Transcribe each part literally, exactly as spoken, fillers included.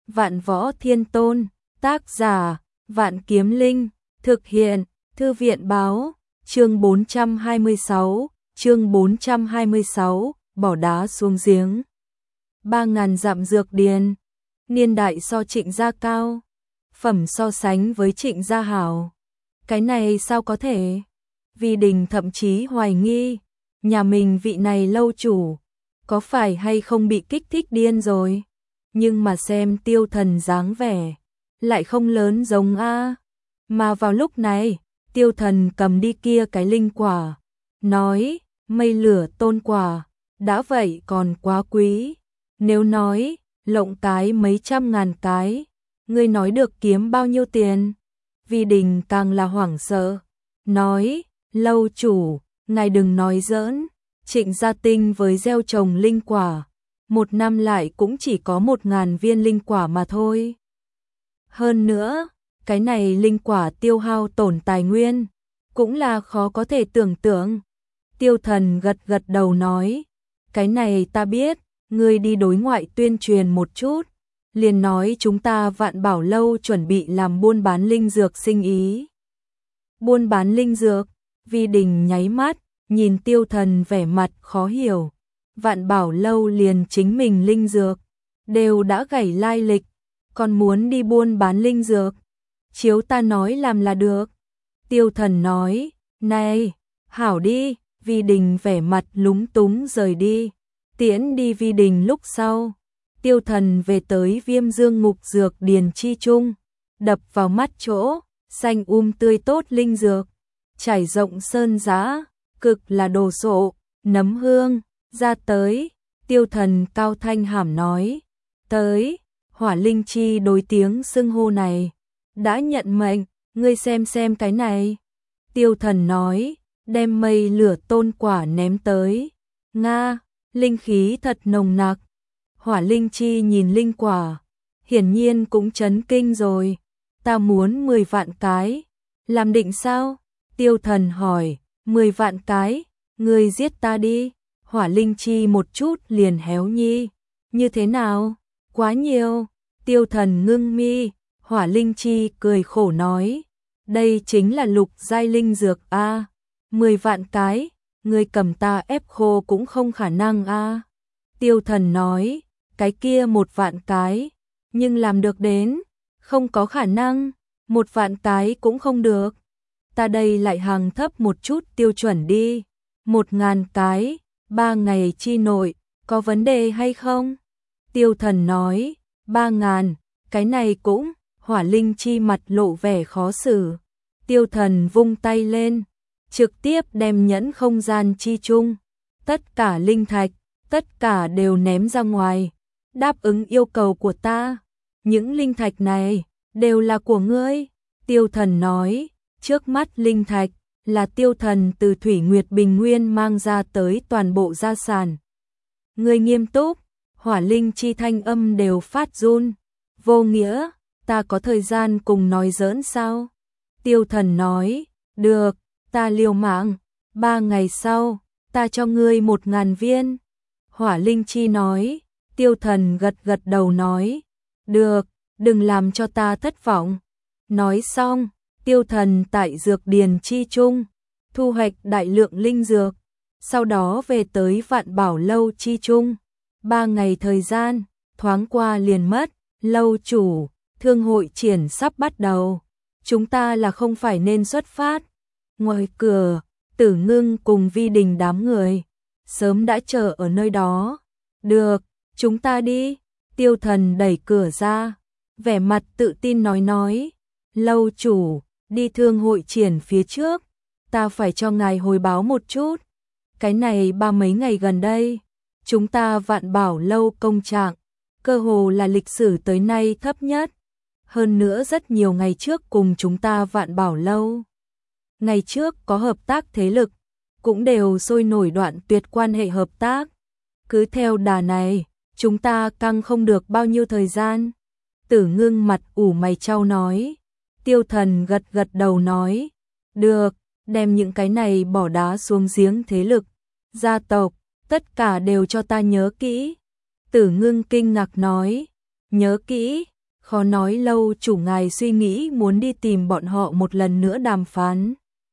Vạn Võ Thiên Tôn, tác giả, Vạn Kiếm Linh, thực hiện, Thư viện báo, chương bốn trăm hai mươi sáu, chương bốn trăm hai mươi sáu, bỏ đá xuống giếng. Ba ngàn dặm dược điền, niên đại so Trịnh gia cao, phẩm so sánh với Trịnh gia hảo. Cái này sao có thể? Vi Đình thậm chí hoài nghi, nhà mình vị này lâu chủ, có phải hay không bị kích thích điên rồi? Nhưng mà xem Tiêu Thần dáng vẻ, lại không lớn giống a. Mà vào lúc này, Tiêu Thần cầm đi kia cái linh quả, nói, mây lửa tôn quả, đã vậy còn quá quý. Nếu nói, lộng cái mấy trăm ngàn cái, ngươi nói được kiếm bao nhiêu tiền? Vi Đình càng là hoảng sợ, nói, lâu chủ, ngài đừng nói giỡn, Trịnh gia tinh với gieo trồng linh quả, một năm lại cũng chỉ có một ngàn viên linh quả mà thôi. Hơn nữa, cái này linh quả tiêu hao tổn tài nguyên, cũng là khó có thể tưởng tượng. Tiêu Thần gật gật đầu nói, cái này ta biết, ngươi đi đối ngoại tuyên truyền một chút, liền nói chúng ta Vạn Bảo lâu chuẩn bị làm buôn bán linh dược sinh ý. Buôn bán linh dược? Vi Đình nháy mắt, nhìn Tiêu Thần vẻ mặt khó hiểu. Vạn Bảo lâu liền chính mình linh dược, đều đã gảy lai lịch, còn muốn đi buôn bán linh dược. Chiếu ta nói làm là được. Tiêu Thần nói, này, hảo đi. Vi Đình vẻ mặt lúng túng rời đi. Tiễn đi Vi Đình lúc sau, Tiêu Thần về tới Viêm Dương Ngục Dược Điền chi trung, đập vào mắt chỗ, xanh um tươi tốt linh dược, trải rộng sơn giá, cực là đồ sộ, nấm hương, ra tới. Tiêu Thần cao thanh hàm nói, tới. Hỏa Linh Chi đối tiếng xưng hô này, đã nhận mệnh, ngươi xem xem cái này. Tiêu Thần nói, đem mây lửa tôn quả ném tới. Nga, linh khí thật nồng nặc. Hỏa Linh Chi nhìn linh quả, hiển nhiên cũng chấn kinh rồi. Ta muốn mười vạn cái. Làm định sao? Tiêu Thần hỏi, mười vạn cái, ngươi giết ta đi. Hỏa Linh Chi một chút liền héo nhi. Như thế nào? Quá nhiều. Tiêu Thần ngưng mi. Hỏa Linh Chi cười khổ nói, đây chính là lục giai linh dược a, mười vạn cái, ngươi cầm ta ép khô cũng không khả năng a. Tiêu Thần nói, cái kia một vạn cái, nhưng làm được đến, không có khả năng, một vạn cái cũng không được. Ta đây lại hàng thấp một chút tiêu chuẩn đi, một ngàn cái, ba ngày chi nội, có vấn đề hay không? Tiêu Thần nói, ba ngàn, cái này cũng. Hỏa Linh Chi mặt lộ vẻ khó xử. Tiêu Thần vung tay lên, trực tiếp đem nhẫn không gian chi chung, tất cả linh thạch, tất cả đều ném ra ngoài, đáp ứng yêu cầu của ta. Những linh thạch này đều là của ngươi. Tiêu Thần nói, trước mắt linh thạch là Tiêu Thần từ Thủy Nguyệt Bình Nguyên mang ra tới toàn bộ gia sản. Ngươi nghiêm túc? Hỏa Linh Chi thanh âm đều phát run. Vô nghĩa, ta có thời gian cùng nói giỡn sao? Tiêu Thần nói, được, ta liều mạng, ba ngày sau, ta cho ngươi một ngàn viên. Hỏa Linh Chi nói. Tiêu Thần gật gật đầu nói, được, đừng làm cho ta thất vọng. Nói xong, Tiêu Thần tại dược điền chi trung, thu hoạch đại lượng linh dược, sau đó về tới Vạn Bảo lâu chi trung. Ba ngày thời gian, thoáng qua liền mất. Lâu chủ, thương hội triển sắp bắt đầu, chúng ta là không phải nên xuất phát. Ngoài cửa, Tử Ngưng cùng Vi Đình đám người sớm đã chờ ở nơi đó. Được, chúng ta đi. Tiêu Thần đẩy cửa ra, vẻ mặt tự tin nói nói, lâu chủ, đi thương hội triển phía trước, ta phải cho ngài hồi báo một chút. Cái này ba mấy ngày gần đây, chúng ta Vạn Bảo lâu công trạng cơ hồ là lịch sử tới nay thấp nhất. Hơn nữa rất nhiều ngày trước cùng chúng ta Vạn Bảo lâu, ngày trước có hợp tác thế lực, cũng đều sôi nổi đoạn tuyệt quan hệ hợp tác. Cứ theo đà này, chúng ta căng không được bao nhiêu thời gian. Tử Ngưng mặt ủ mày chau nói. Tiêu Thần gật gật đầu nói, được, đem những cái này bỏ đá xuống giếng thế lực, gia tộc, tất cả đều cho ta nhớ kỹ. Tử Ngưng kinh ngạc nói, nhớ kỹ, Khó nói lâu chủ ngài suy nghĩ muốn đi tìm bọn họ một lần nữa đàm phán.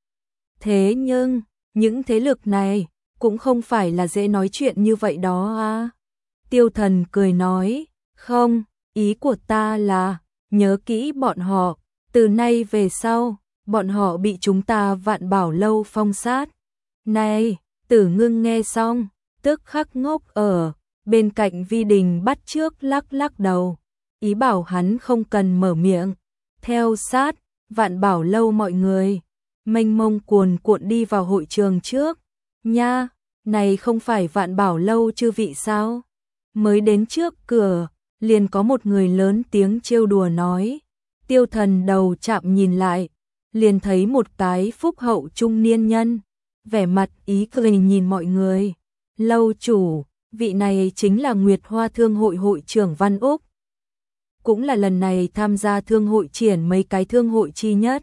Thế nhưng, những thế lực này cũng không phải là dễ nói chuyện như vậy đó à. Tiêu Thần cười nói, không, ý của ta là, nhớ kỹ bọn họ, từ nay về sau, bọn họ bị chúng ta Vạn Bảo Lâu phong sát. Này, Tử Ngưng nghe xong, tức khắc ngốc ở, bên cạnh Vi Đình bắt trước lắc lắc đầu, ý bảo hắn không cần mở miệng. Theo sát, Vạn Bảo Lâu mọi người, mênh mông cuồn cuộn đi vào hội trường trước. Nha, này không phải Vạn Bảo Lâu chư vị sao? Mới đến trước cửa, liền có một người lớn tiếng trêu đùa nói. Tiêu Thần đầu chạm nhìn lại, liền thấy một cái phúc hậu trung niên nhân, vẻ mặt ý cười nhìn mọi người. Lâu chủ, vị này chính là Nguyệt Hoa Thương hội hội trưởng Văn Úc. Cũng là lần này tham gia thương hội triển mấy cái thương hội chi nhất.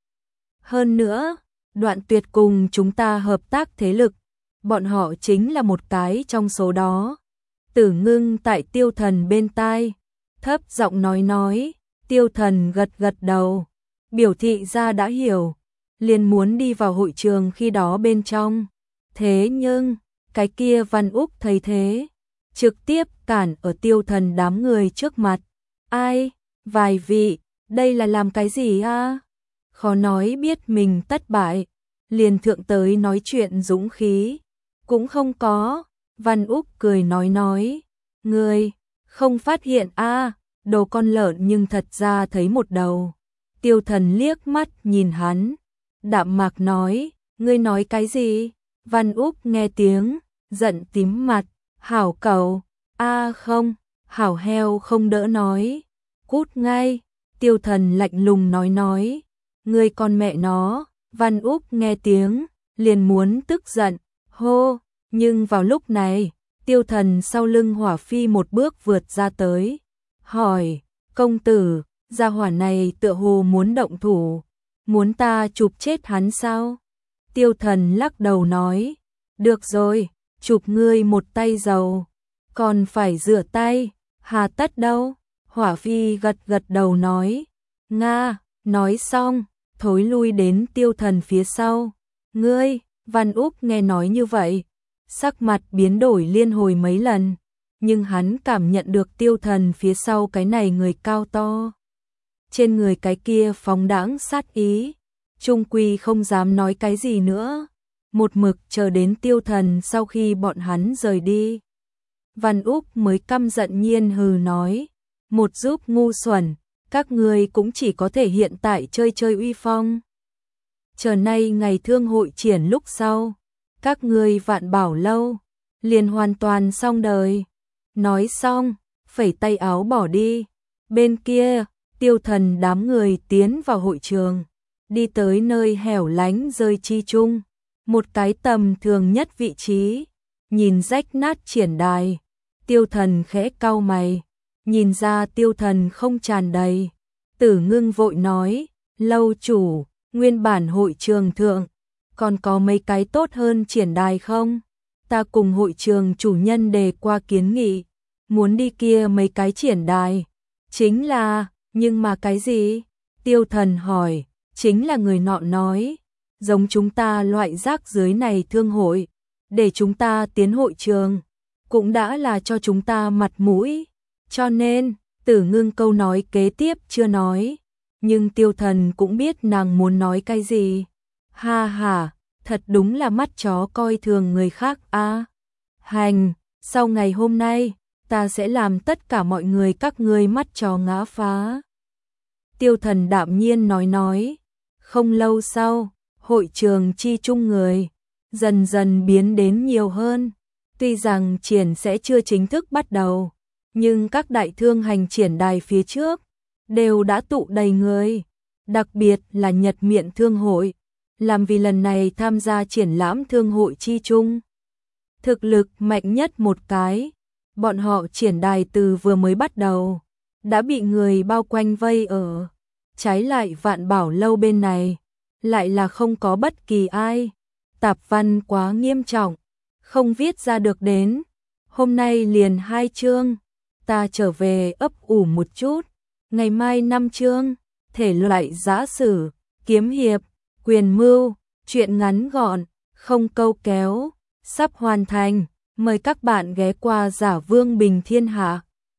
Hơn nữa, Đoạn Tuyệt cùng chúng ta hợp tác thế lực, bọn họ chính là một cái trong số đó. Tử Ngưng tại Tiêu Thần bên tai, thấp giọng nói nói. Tiêu Thần gật gật đầu, biểu thị ra đã hiểu, liền muốn đi vào hội trường khi đó bên trong. Thế nhưng, cái kia Văn Úc thấy thế, trực tiếp cản ở Tiêu Thần đám người trước mặt. Ai, vài vị, đây là làm cái gì a? Khó nói biết mình thất bại, liền thượng tới nói chuyện dũng khí, cũng không có. Văn Úc cười nói nói, ngươi không phát hiện a? Đồ con lợn nhưng thật ra thấy một đầu. Tiêu Thần liếc mắt nhìn hắn, đạm mạc nói, ngươi nói cái gì? Văn Úc nghe tiếng, giận tím mặt, hảo cẩu, a không, hảo heo không đỡ nói, cút ngay. Tiêu Thần lạnh lùng nói nói, ngươi con mẹ nó. Văn Úc nghe tiếng, liền muốn tức giận, hô, nhưng vào lúc này, Tiêu Thần sau lưng Hỏa Phi một bước vượt ra tới, hỏi, công tử, gia hỏa này tựa hồ muốn động thủ, muốn ta chụp chết hắn sao? Tiêu Thần lắc đầu nói, được rồi, chụp ngươi một tay dầu, còn phải rửa tay, hà tất đâu? Hỏa Phi gật gật đầu nói, nga, nói xong, thối lui đến Tiêu Thần phía sau. Ngươi, Văn Úc nghe nói như vậy, sắc mặt biến đổi liên hồi mấy lần, nhưng hắn cảm nhận được Tiêu Thần phía sau cái này người cao to, trên người cái kia phóng đãng sát ý, trung quy không dám nói cái gì nữa, một mực chờ đến Tiêu Thần sau khi bọn hắn rời đi. Văn Úc mới căm giận nhiên hừ nói, một giúp ngu xuẩn, các ngươi cũng chỉ có thể hiện tại chơi chơi uy phong. Chờ nay ngày thương hội triển lúc sau, các ngươi Vạn Bảo Lâu liền hoàn toàn xong đời. Nói xong, phẩy tay áo bỏ đi. Bên kia, Tiêu Thần đám người tiến vào hội trường, đi tới nơi hẻo lánh rơi chi chung, một cái tầm thường nhất vị trí, nhìn rách nát triển đài. Tiêu Thần khẽ cau mày, nhìn ra Tiêu Thần không tràn đầy. Tử Ngưng vội nói, lâu chủ, nguyên bản hội trường thượng, còn có mấy cái tốt hơn triển đài không? Ta cùng hội trường chủ nhân đề qua kiến nghị, muốn đi kia mấy cái triển đài. Chính là, nhưng mà cái gì? Tiêu Thần hỏi, chính là người nọ nói, giống chúng ta loại rác dưới này thương hội, để chúng ta tiến hội trường, cũng đã là cho chúng ta mặt mũi. Cho nên, Tử Ngưng câu nói kế tiếp chưa nói, nhưng Tiêu Thần cũng biết nàng muốn nói cái gì. Ha ha, thật đúng là mắt chó coi thường người khác a. À, hành, sau ngày hôm nay, ta sẽ làm tất cả mọi người các ngươi mắt chó ngã phá. Tiêu Thần đạm nhiên nói nói. Không lâu sau, hội trường chi chung người dần dần biến đến nhiều hơn. Tuy rằng triển sẽ chưa chính thức bắt đầu, nhưng các đại thương hành triển đài phía trước đều đã tụ đầy người, đặc biệt là Nhật Miện Thương hội, làm vì lần này tham gia triển lãm thương hội chi chung. Thực lực mạnh nhất một cái, bọn họ triển đài từ vừa mới bắt đầu, đã bị người bao quanh vây ở. Trái lại Vạn Bảo Lâu bên này, lại là không có bất kỳ ai. Tạp văn quá nghiêm trọng, không viết ra được đến. Hôm nay liền hai chương, ta trở về ấp ủ một chút, Ngày mai năm chương, thể loại giã sử, kiếm hiệp, quyền mưu, truyện ngắn gọn, không câu kéo, sắp hoàn thành. Mời các bạn ghé qua Giả Vương Bình Thiên Hạ.